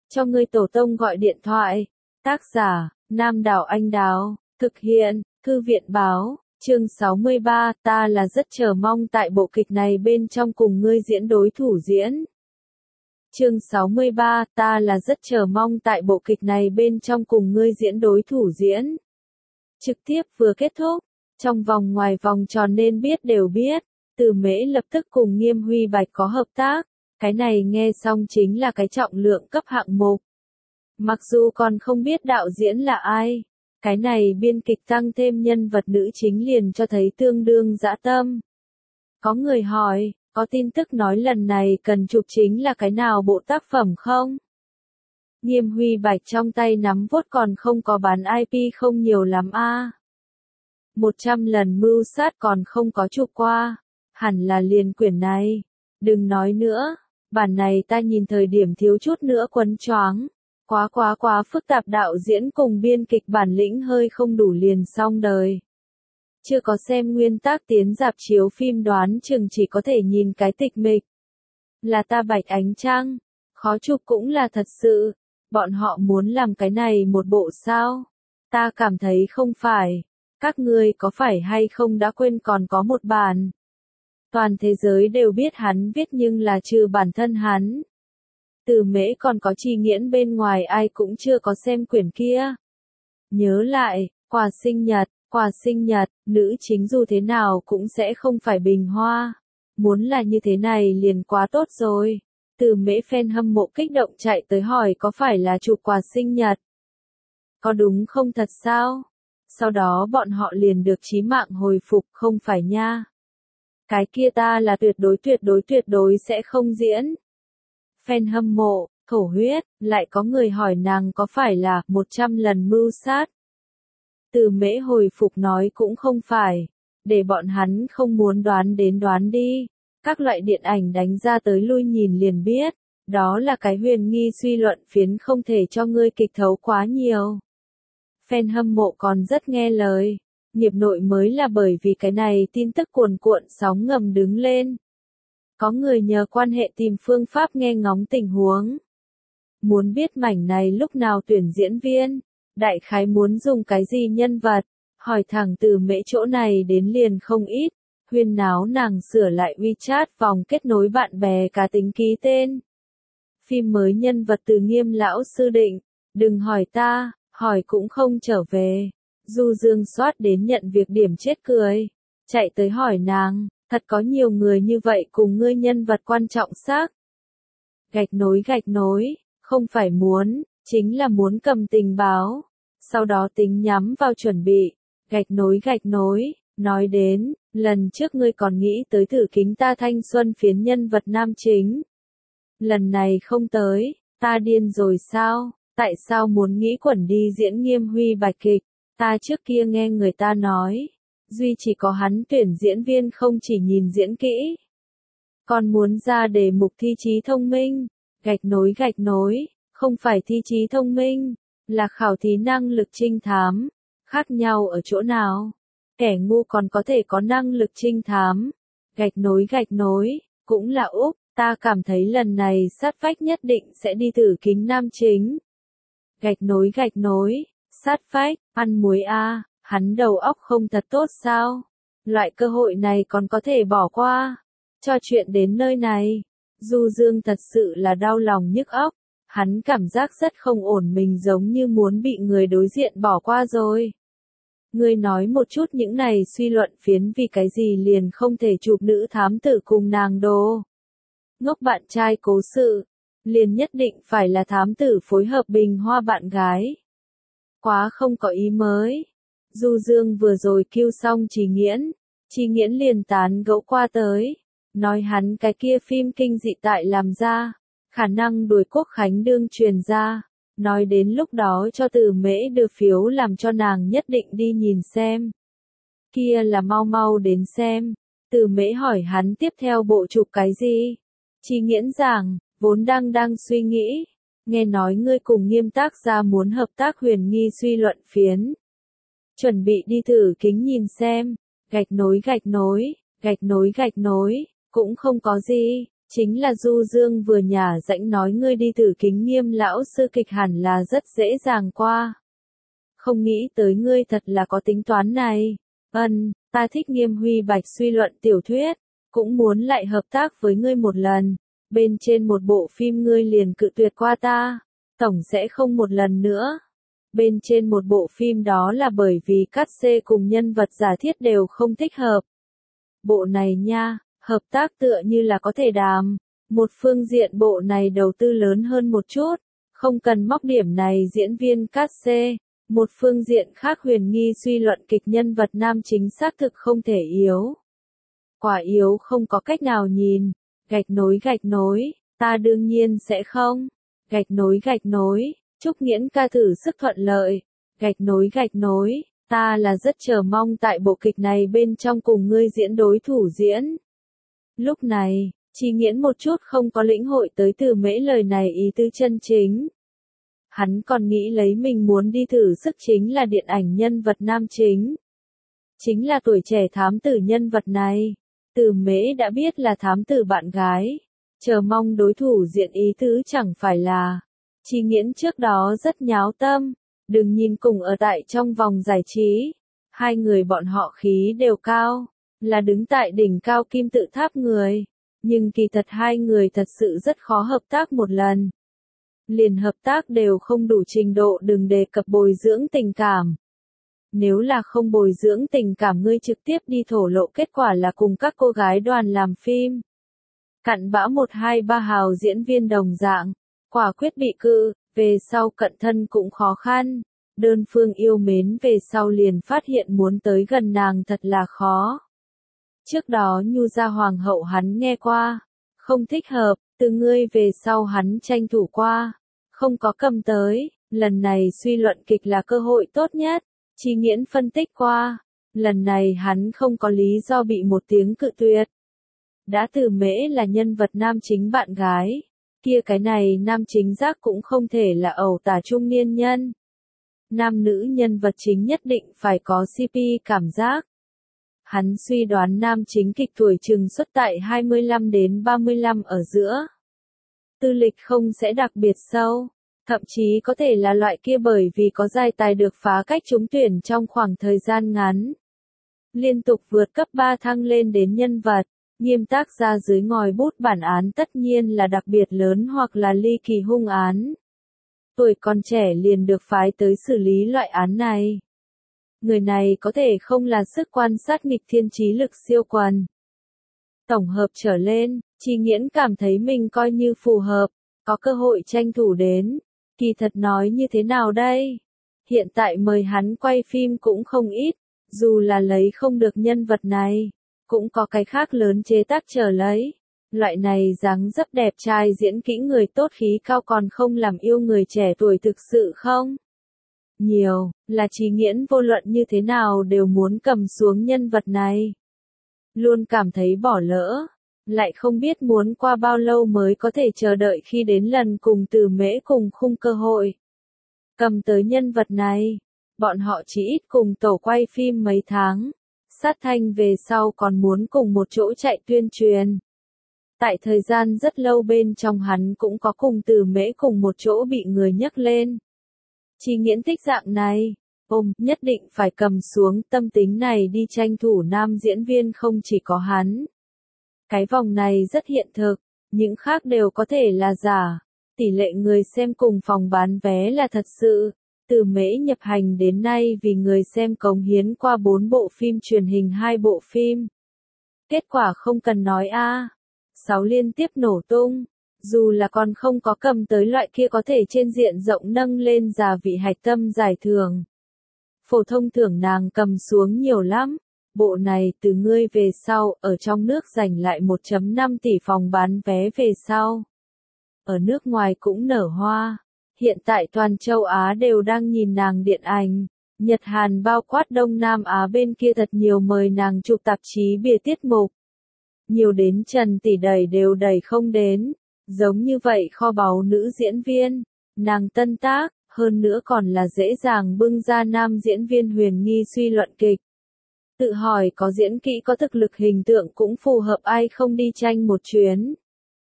cho ngươi tổ tông gọi điện thoại. Tác giả, Nam Đảo Anh Đào, thực hiện, Thư viện Báo, chương 63, ta là rất chờ mong tại bộ kịch này bên trong cùng ngươi diễn đối thủ diễn. Chương 63, ta là rất chờ mong tại bộ kịch này bên trong cùng ngươi diễn đối thủ diễn. Trực tiếp vừa kết thúc, trong vòng ngoài vòng tròn nên biết đều biết, Từ Mễ lập tức cùng Nghiêm Huy Bạch có hợp tác, cái này nghe xong chính là cái trọng lượng cấp hạng mục. Mặc dù còn không biết đạo diễn là ai, cái này biên kịch tăng thêm nhân vật nữ chính liền cho thấy tương đương dã tâm. Có người hỏi, có tin tức nói lần này cần chụp chính là cái nào bộ tác phẩm không? Nghiêm Huy Bạch trong tay nắm vuốt còn không có bán IP không nhiều lắm a. 100 lần mưu sát còn không có chụp qua, hẳn là liền quyển này. Đừng nói nữa, bản này ta nhìn thời điểm thiếu chút nữa quấn choáng. Quá phức tạp, đạo diễn cùng biên kịch bản lĩnh hơi không đủ liền xong đời. Chưa có xem nguyên tác tiến rạp chiếu phim đoán chừng chỉ có thể nhìn cái tịch mịch. Là ta Bạch Ánh Trăng, khó chụp cũng là thật sự, bọn họ muốn làm cái này một bộ sao? Ta cảm thấy không phải, các ngươi có phải hay không đã quên còn có một bản. Toàn thế giới đều biết hắn viết nhưng là trừ bản thân hắn. Từ Mễ còn có Chi Nghiễn bên ngoài ai cũng chưa có xem quyển kia. Nhớ lại, quà sinh nhật, nữ chính dù thế nào cũng sẽ không phải bình hoa. Muốn là như thế này liền quá tốt rồi. Từ Mễ fan hâm mộ kích động chạy tới hỏi có phải là chụp quà sinh nhật. Có đúng không thật sao? Sau đó bọn họ liền được chí mạng hồi phục không phải nha. Cái kia ta là tuyệt đối sẽ không diễn. Fan hâm mộ, thổ huyết, lại có người hỏi nàng có phải là 100 lần mưu sát. Từ Mễ hồi phục nói cũng không phải, để bọn hắn không muốn đoán đến đoán đi. Các loại điện ảnh đánh ra tới lui nhìn liền biết, đó là cái huyền nghi suy luận phiến không thể cho ngươi kịch thấu quá nhiều. Fan hâm mộ còn rất nghe lời, nghiệp nội mới là bởi vì cái này tin tức cuồn cuộn sóng ngầm đứng lên. Có người nhờ quan hệ tìm phương pháp nghe ngóng tình huống. Muốn biết mảnh này lúc nào tuyển diễn viên, đại khái muốn dùng cái gì nhân vật, hỏi thẳng Từ Mễ chỗ này đến liền không ít, huyên náo nàng sửa lại WeChat vòng kết nối bạn bè cá tính ký tên. Phim mới nhân vật từ Nghiêm lão sư định, đừng hỏi ta, hỏi cũng không trở về. Du Dương soát đến nhận việc điểm chết cười, chạy tới hỏi nàng. Thật có nhiều người như vậy cùng ngươi nhân vật quan trọng xác. Gạch nối, không phải muốn, chính là muốn cầm tình báo. Sau đó tính nhắm vào chuẩn bị. Gạch nối, nói đến, lần trước ngươi còn nghĩ tới thử kính ta thanh xuân phiến nhân vật nam chính. Lần này không tới, ta điên rồi sao? Tại sao muốn nghĩ quẩn đi diễn Nghiêm Huy Bạch kịch? Ta trước kia nghe người ta nói. Duy chỉ có hắn tuyển diễn viên không chỉ nhìn diễn kỹ, còn muốn ra đề mục thi trí thông minh. Gạch nối, không phải thi trí thông minh, là khảo thí năng lực trinh thám. Khác nhau ở chỗ nào? Kẻ ngu còn có thể có năng lực trinh thám. Gạch nối, cũng là Úc, ta cảm thấy lần này sát vách nhất định sẽ đi thử kính nam chính. Gạch nối, sát vách, ăn muối a. Hắn đầu óc không thật tốt sao? Loại cơ hội này còn có thể bỏ qua. Cho chuyện đến nơi này, Du Dương thật sự là đau lòng nhức óc. Hắn cảm giác rất không ổn, mình giống như muốn bị người đối diện bỏ qua rồi. Ngươi nói một chút những này suy luận phiến vì cái gì liền không thể chụp nữ thám tử cùng nàng đồ. Ngốc bạn trai cố sự, liền nhất định phải là thám tử phối hợp bình hoa bạn gái. Quá không có ý mới. Du Dương vừa rồi kêu xong Chi Nghiễn liền tán gẫu qua tới, nói hắn cái kia phim kinh dị tại làm ra, khả năng đuổi Quốc Khánh đương truyền ra, nói đến lúc đó cho Từ Mễ đưa phiếu làm cho nàng nhất định đi nhìn xem. Kia là mau đến xem. Từ Mễ hỏi hắn tiếp theo bộ chụp cái gì? Chi Nghiễn giảng, vốn đang suy nghĩ, nghe nói ngươi cùng Nghiêm tác gia muốn hợp tác huyền nghi suy luận phiến. Chuẩn bị đi thử kính nhìn xem. Gạch nối, cũng không có gì, Chính là Du Dương vừa nhả rãnh nói ngươi đi thử Kính Nghiêm lão sư kịch hẳn là rất dễ dàng qua. Không nghĩ tới ngươi thật là có tính toán này. Ta thích Nghiêm Huy Bạch suy luận tiểu thuyết, cũng muốn lại hợp tác với ngươi một lần. Bên trên một bộ phim ngươi liền cự tuyệt qua ta, tổng sẽ không một lần nữa. Bên trên một bộ phim đó là bởi vì cắt xê cùng nhân vật giả thiết đều không thích hợp. Bộ này nha, hợp tác tựa như là có thể đàm. Một phương diện bộ này đầu tư lớn hơn một chút, không cần móc điểm này diễn viên cắt xê. Một phương diện khác huyền nghi suy luận kịch nhân vật nam chính xác thực không thể yếu. Quả yếu không có cách nào nhìn. Gạch nối, ta đương nhiên sẽ không. Gạch nối, Trúc Nghiễn ca thử sức thuận lợi. Gạch nối, ta là rất chờ mong tại bộ kịch này bên trong cùng ngươi diễn đối thủ diễn. Lúc này, Chi Nghiễn một chút không có lĩnh hội tới Từ Mễ lời này ý tứ chân chính. Hắn còn nghĩ lấy mình muốn đi thử sức chính là điện ảnh nhân vật nam chính. Chính là tuổi trẻ thám tử nhân vật này. Từ Mễ đã biết là thám tử bạn gái. Chờ mong đối thủ diện ý tứ chẳng phải là. Chi Nghiễn trước đó rất nháo tâm. Đừng nhìn cùng ở tại trong vòng giải trí. Hai người bọn họ khí đều cao. Là đứng tại đỉnh cao kim tự tháp người. Nhưng kỳ thật hai người thật sự rất khó hợp tác một lần. Liền hợp tác đều không đủ trình độ, đừng đề cập bồi dưỡng tình cảm. Nếu là không bồi dưỡng tình cảm ngươi trực tiếp đi thổ lộ kết quả là cùng các cô gái đoàn làm phim. Cặn bã 1-2-3 hào diễn viên đồng dạng, quả quyết bị cự, về sau cận thân cũng khó khăn. Đơn phương yêu mến về sau liền phát hiện muốn tới gần nàng thật là khó. Trước đó Nhu Gia Hoàng hậu hắn nghe qua, không thích hợp, từ ngươi về sau hắn tranh thủ qua, không có cầm tới, lần này suy luận kịch là cơ hội tốt nhất, Chi Nghiễn phân tích qua, lần này hắn không có lý do bị một tiếng cự tuyệt. Đã Từ Mễ là nhân vật nam chính bạn gái, kia cái này nam chính giác cũng không thể là ẩu tả trung niên nhân. Nam nữ nhân vật chính nhất định phải có CP cảm giác. Hắn suy đoán nam chính kịch tuổi chừng xuất tại 25 đến 35 ở giữa. Tư lịch không sẽ đặc biệt sâu, thậm chí có thể là loại kia bởi vì có dài tài được phá cách trúng tuyển trong khoảng thời gian ngắn. Liên tục vượt cấp 3 thăng lên đến nhân vật, nghiêm tác ra dưới ngòi bút bản án tất nhiên là đặc biệt lớn hoặc là ly kỳ hung án. Tuổi còn trẻ liền được phái tới xử lý loại án này. Người này có thể không là sức quan sát nghịch thiên trí lực siêu quần. Tổng hợp trở lên, Chi Nghiễn cảm thấy mình coi như phù hợp, có cơ hội tranh thủ đến. Kỳ thật nói như thế nào đây? Hiện tại mời hắn quay phim cũng không ít, dù là lấy không được nhân vật này, cũng có cái khác lớn chế tác chờ lấy. Loại này dáng dấp đẹp trai diễn kỹ người tốt khí cao còn không làm yêu người trẻ tuổi thực sự không? Nhiều, là Chi Nghiễn vô luận như thế nào đều muốn cầm xuống nhân vật này. Luôn cảm thấy bỏ lỡ, lại không biết muốn qua bao lâu mới có thể chờ đợi khi đến lần cùng Từ Mễ cùng khung cơ hội. Cầm tới nhân vật này, bọn họ chỉ ít cùng tổ quay phim mấy tháng, sát thanh về sau còn muốn cùng một chỗ chạy tuyên truyền. Tại thời gian rất lâu bên trong hắn cũng có cùng Từ Mễ cùng một chỗ bị người nhắc lên. Chi Nghiễn thích dạng này, nhất định phải cầm xuống tâm tính này đi tranh thủ nam diễn viên không chỉ có hắn. Cái vòng này rất hiện thực, những khác đều có thể là giả. Tỷ lệ người xem cùng phòng bán vé là thật sự. Từ Mễ nhập hành đến nay vì người xem cống hiến qua 4 bộ phim truyền hình 2 bộ phim. Kết quả không cần nói a, 6 liên tiếp nổ tung. Dù là còn không có cầm tới loại kia có thể trên diện rộng nâng lên giả vị hạch tâm giải thưởng. Phổ thông thưởng nàng cầm xuống nhiều lắm. Bộ này từ ngươi về sau, ở trong nước giành lại 1,5 tỷ phòng bán vé về sau. Ở nước ngoài cũng nở hoa. Hiện tại toàn châu Á đều đang nhìn nàng điện ảnh. Nhật Hàn bao quát Đông Nam Á bên kia thật nhiều mời nàng chụp tạp chí bìa tiết mục. Nhiều đến Trần tỷ đẩy đều đẩy không đến. Giống như vậy kho báu nữ diễn viên, nàng tân tác, hơn nữa còn là dễ dàng bưng ra nam diễn viên huyền nghi suy luận kịch. Tự hỏi có diễn kỹ có thực lực hình tượng cũng phù hợp ai không đi tranh một chuyến.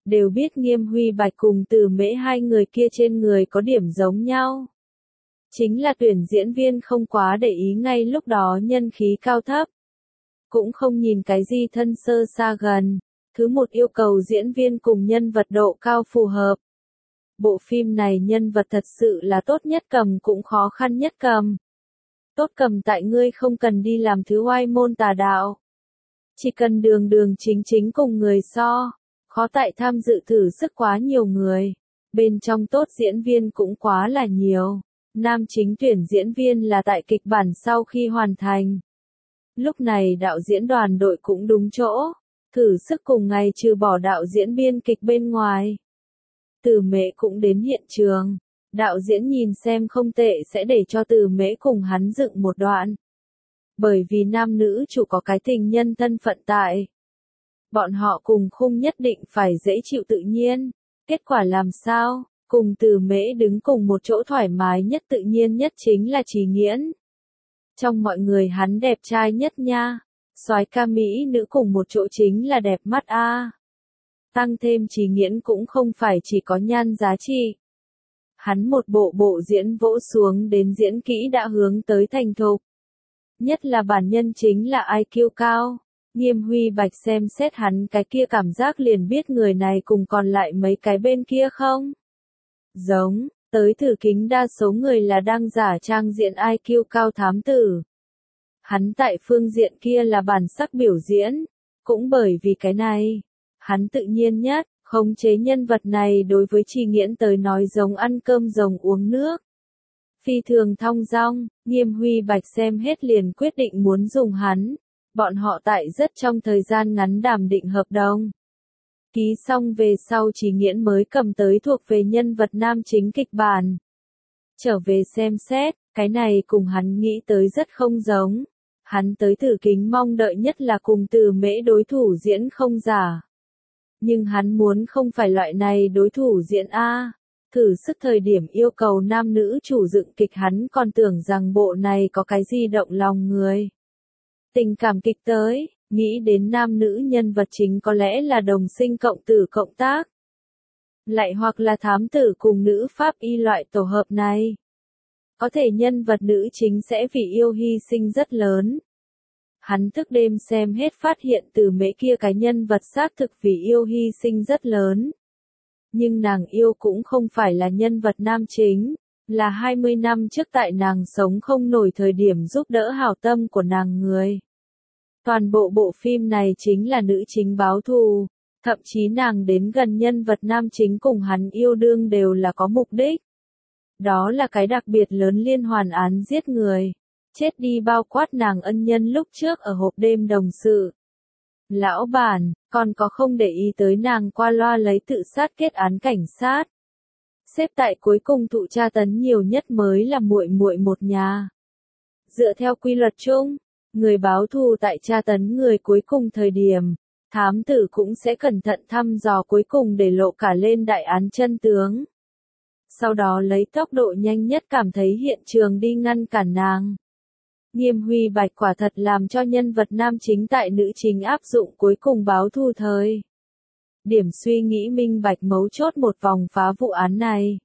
đều biết Nghiêm Huy Bạch cùng Từ Mễ hai người kia trên người có điểm giống nhau. Chính là tuyển diễn viên không quá để ý ngay lúc đó nhân khí cao thấp. Cũng không nhìn cái gì thân sơ xa gần. Thứ một yêu cầu diễn viên cùng nhân vật độ cao phù hợp. Bộ phim này nhân vật thật sự là tốt nhất cầm cũng khó khăn nhất cầm. Tốt cầm tại ngươi không cần đi làm thứ oai môn tà đạo. Chỉ cần đường đường chính chính cùng người so. Khó tại tham dự thử sức quá nhiều người. Bên trong tốt diễn viên cũng quá là nhiều. Nam chính tuyển diễn viên là tại kịch bản sau khi hoàn thành. Lúc này đạo diễn đoàn đội cũng đúng chỗ. Thử sức cùng ngày trừ bỏ đạo diễn biên kịch bên ngoài. Từ Mễ cũng đến hiện trường. Đạo diễn nhìn xem không tệ sẽ để cho Từ Mễ cùng hắn dựng một đoạn. Bởi vì nam nữ chủ có cái tình nhân thân phận tại. Bọn họ cùng khung nhất định phải dễ chịu tự nhiên. Kết quả làm sao? Cùng Từ Mễ đứng cùng một chỗ thoải mái nhất tự nhiên nhất chính là Trì Nghiễn. Trong mọi người hắn đẹp trai nhất nha. Soái ca mỹ nữ cùng một chỗ chính là đẹp mắt a. Tăng thêm Trì Nghiễn cũng không phải chỉ có nhan giá trị. Hắn một bộ diễn vỗ xuống đến diễn kỹ đã hướng tới thành thục. Nhất là bản nhân chính là IQ cao. Nghiêm Huy Bạch xem xét hắn cái kia cảm giác liền biết người này cùng còn lại mấy cái bên kia không. Giống, tới thử kính đa số người là đang giả trang diện IQ cao thám tử. Hắn tại phương diện kia là bản sắc biểu diễn. Cũng bởi vì cái này, hắn tự nhiên nhất, khống chế nhân vật này đối với Trì Nghiễn tới nói giống ăn cơm rồng uống nước. Phi thường thong dong, Nghiêm Huy Bạch xem hết liền quyết định muốn dùng hắn. Bọn họ tại rất trong thời gian ngắn đàm định hợp đồng. Ký xong về sau Trì Nghiễn mới cầm tới thuộc về nhân vật nam chính kịch bản. Trở về xem xét, cái này cùng hắn nghĩ tới rất không giống. Hắn tới thử kính mong đợi nhất là cùng Từ Mễ đối thủ diễn không giả. Nhưng hắn muốn không phải loại này đối thủ diễn A. Thử sức thời điểm yêu cầu nam nữ chủ dựng kịch hắn còn tưởng rằng bộ này có cái gì động lòng người. Tình cảm kịch tới, nghĩ đến nam nữ nhân vật chính có lẽ là đồng sinh cộng tử cộng tác. Lại hoặc là thám tử cùng nữ pháp y loại tổ hợp này. Có thể nhân vật nữ chính sẽ vì yêu hy sinh rất lớn. Hắn thức đêm xem hết phát hiện Từ Mễ kia cái nhân vật xác thực vì yêu hy sinh rất lớn. Nhưng nàng yêu cũng không phải là nhân vật nam chính, là 20 năm trước tại nàng sống không nổi thời điểm giúp đỡ hảo tâm của nàng người. Toàn bộ phim này chính là nữ chính báo thù, thậm chí nàng đến gần nhân vật nam chính cùng hắn yêu đương đều là có mục đích. Đó là cái đặc biệt lớn liên hoàn án giết người. Chết đi bao quát nàng ân nhân lúc trước ở hộp đêm đồng sự. Lão bản, còn có không để ý tới nàng qua loa lấy tự sát kết án cảnh sát. Xếp tại cuối cùng thụ tra tấn nhiều nhất mới là muội muội một nhà. Dựa theo quy luật chung, người báo thù tại tra tấn người cuối cùng thời điểm, thám tử cũng sẽ cẩn thận thăm dò cuối cùng để lộ cả lên đại án chân tướng. Sau đó lấy tốc độ nhanh nhất cảm thấy hiện trường đi ngăn cản nàng. Nghiêm Huy Bạch quả thật làm cho nhân vật nam chính tại nữ chính áp dụng cuối cùng báo thù thời. Điểm suy nghĩ minh bạch mấu chốt một vòng phá vụ án này.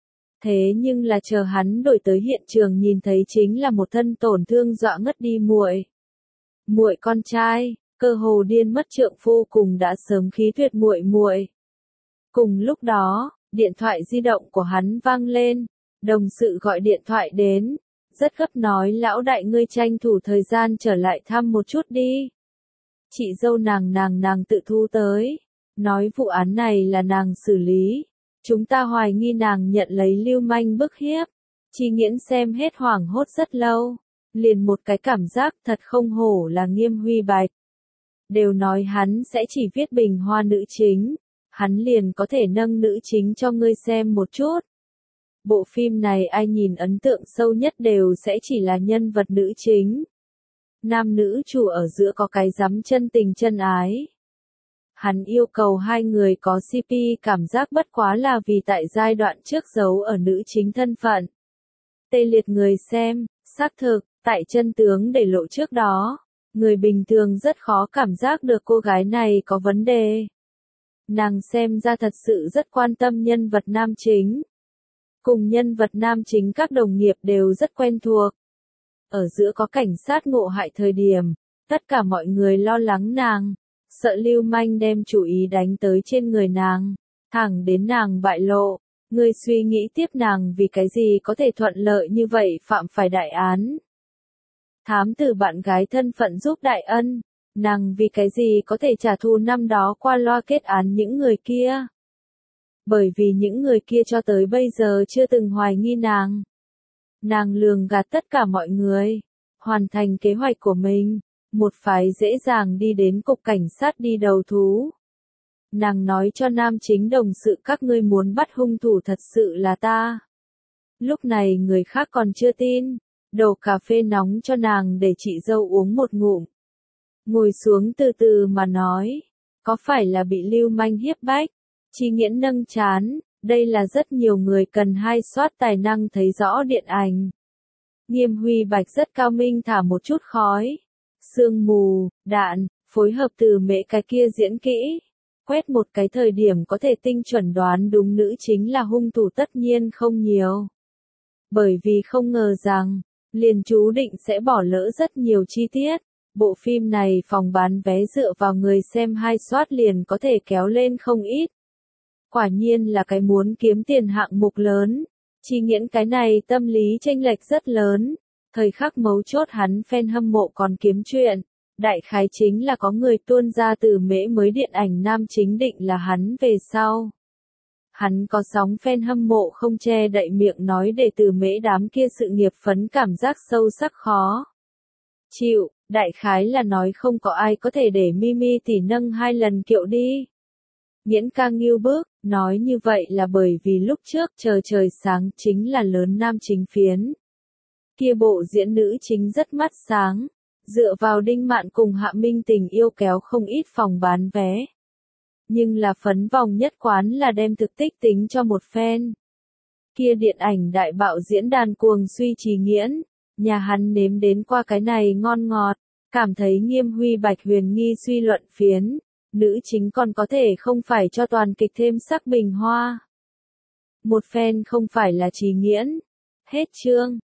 Thế nhưng là chờ hắn đổi tới hiện trường nhìn thấy chính là một thân tổn thương dọa ngất đi muội. Muội con trai, cơ hồ điên mất trượng phu cùng đã sớm khí tuyệt muội muội. Cùng lúc đó, điện thoại di động của hắn vang lên, đồng sự gọi điện thoại đến. Rất gấp nói lão đại ngươi tranh thủ thời gian trở lại thăm một chút đi. Chị dâu nàng tự thu tới. Nói vụ án này là nàng xử lý. Chúng ta hoài nghi nàng nhận lấy lưu manh bức hiếp. Trì Nghiễn xem hết hoảng hốt rất lâu. Liền một cái cảm giác thật không hổ là Nghiêm Huy Bạch. Đều nói hắn sẽ chỉ viết bình hoa nữ chính. Hắn liền có thể nâng nữ chính cho ngươi xem một chút. Bộ phim này ai nhìn ấn tượng sâu nhất đều sẽ chỉ là nhân vật nữ chính. Nam nữ chủ ở giữa có cái dắm chân tình chân ái. Hắn yêu cầu hai người có CP cảm giác bất quá là vì tại giai đoạn trước giấu ở nữ chính thân phận. Tê liệt người xem, xác thực, tại chân tướng để lộ trước đó, người bình thường rất khó cảm giác được cô gái này có vấn đề. Nàng xem ra thật sự rất quan tâm nhân vật nam chính. Cùng nhân vật nam chính các đồng nghiệp đều rất quen thuộc. Ở giữa có cảnh sát ngộ hại thời điểm, tất cả mọi người lo lắng nàng, sợ lưu manh đem chủ ý đánh tới trên người nàng, thẳng đến nàng bại lộ. Ngươi suy nghĩ tiếp nàng vì cái gì có thể thuận lợi như vậy phạm phải đại án. Thám tử bạn gái thân phận giúp đại ân, nàng vì cái gì có thể trả thù năm đó qua loa kết án những người kia. Bởi vì những người kia cho tới bây giờ chưa từng hoài nghi nàng. Nàng lường gạt tất cả mọi người, hoàn thành kế hoạch của mình, một phái dễ dàng đi đến cục cảnh sát đi đầu thú. Nàng nói cho nam chính đồng sự các ngươi muốn bắt hung thủ thật sự là ta. Lúc này người khác còn chưa tin, đổ cà phê nóng cho nàng để chị dâu uống một ngụm. Ngồi xuống từ từ mà nói, có phải là bị lưu manh hiếp bách? Chi Nghiễn nâng trán, đây là rất nhiều người cần hai soát tài năng thấy rõ điện ảnh. Nghiêm Huy Bạch rất cao minh thả một chút khói, sương mù, đạn, phối hợp từ mễ cái kia diễn kỹ. Quét một cái thời điểm có thể tinh chuẩn đoán đúng nữ chính là hung thủ tất nhiên không nhiều. Bởi vì không ngờ rằng, liền chú định sẽ bỏ lỡ rất nhiều chi tiết. Bộ phim này phòng bán vé dựa vào người xem hai soát liền có thể kéo lên không ít. Quả nhiên là cái muốn kiếm tiền hạng mục lớn. Chi Nghiễn cái này tâm lý chênh lệch rất lớn. Thời khắc mấu chốt hắn fan hâm mộ còn kiếm chuyện. Đại khái chính là có người tuôn ra từ mễ mới điện ảnh nam chính định là hắn về sau. Hắn có sóng fan hâm mộ không che đậy miệng nói để từ mễ đám kia sự nghiệp phấn cảm giác sâu sắc khó chịu, đại khái là nói không có ai có thể để Mimi tỷ nâng 2 lần kiệu đi. Nghiễn ca nghiêu bước, nói như vậy là bởi vì lúc trước chờ trời sáng chính là lớn nam chính phiến. Kia bộ diễn nữ chính rất mắt sáng. Dựa vào Đinh Mạn cùng Hạ Minh Tình yêu kéo không ít phòng bán vé. Nhưng là phấn vòng nhất quán là đem thực tích tính cho một fan. Kia điện ảnh đại bạo diễn đàn cuồng suy Trì Nghiễn, nhà hắn nếm đến qua cái này ngon ngọt, cảm thấy Nghiêm Huy Bạch huyền nghi suy luận phiến, nữ chính còn có thể không phải cho toàn kịch thêm sắc bình hoa. Một fan không phải là Trì Nghiễn. Hết chương.